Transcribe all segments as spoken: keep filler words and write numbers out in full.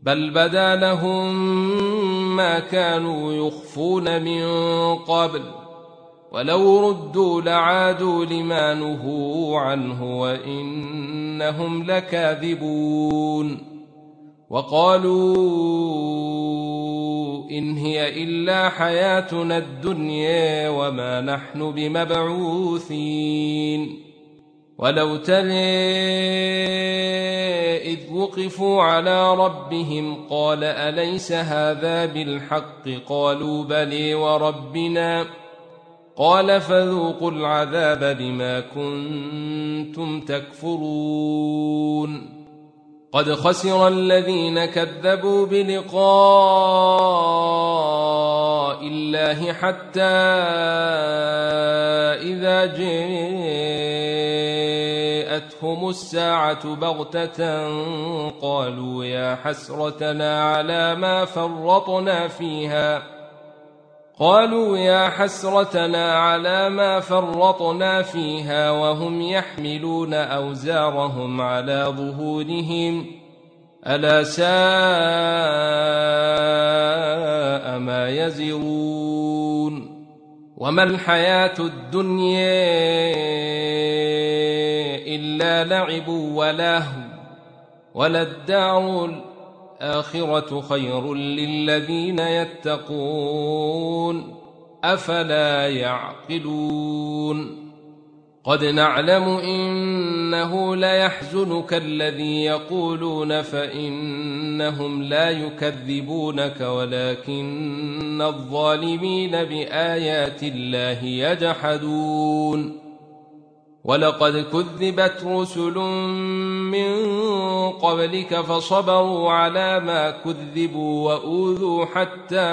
بل بدا لهم ما كانوا يخفون من قبل ولو ردوا لعادوا لما نهوا عنه وإنهم لكاذبون وقالوا إن هي إلا حياتنا الدنيا وما نحن بمبعوثين ولو ترى إذ وقفوا على ربهم قال أليس هذا بالحق قالوا بلى وربنا قال فذوقوا العذاب بما كنتم تكفرون قد خسر الذين كذبوا بلقاء الله حتى إذا جاءتهم الساعة بغتة قالوا يا حسرتنا على ما فرطنا فيها قالوا يا حسرتنا على ما فرطنا فيها وهم يحملون أوزارهم على ظهورهم ألا ساء ما يزرون وما الحياة الدنيا إلا لعب ولهو وللدار الآخرة خير للذين يتقون أفلا يعقلون قد نعلم إنه ليحزنك الذي يقولون فإنهم لا يكذبونك ولكن الظالمين بآيات الله يجحدون ولقد كذبت رسل من قبلك فصبروا على ما كذبوا وأوذوا حتى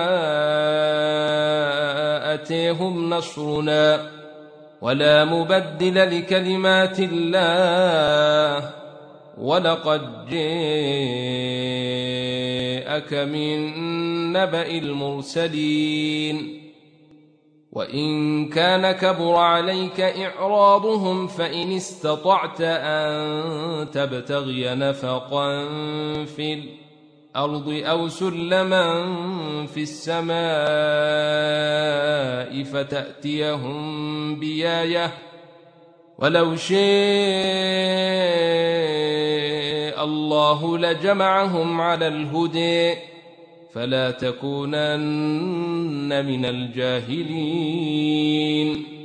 أتيهم نصرنا ولا مبدل لكلمات الله ولقد جاءك من نبأ المرسلين وإن كان كبر عليك إعراضهم فإن استطعت أن تبتغي نفقا في الأرض أو سلما في السماء فتأتيهم بآية ولو شاء الله لجمعهم على الهدى فلا تكونن من الجاهلين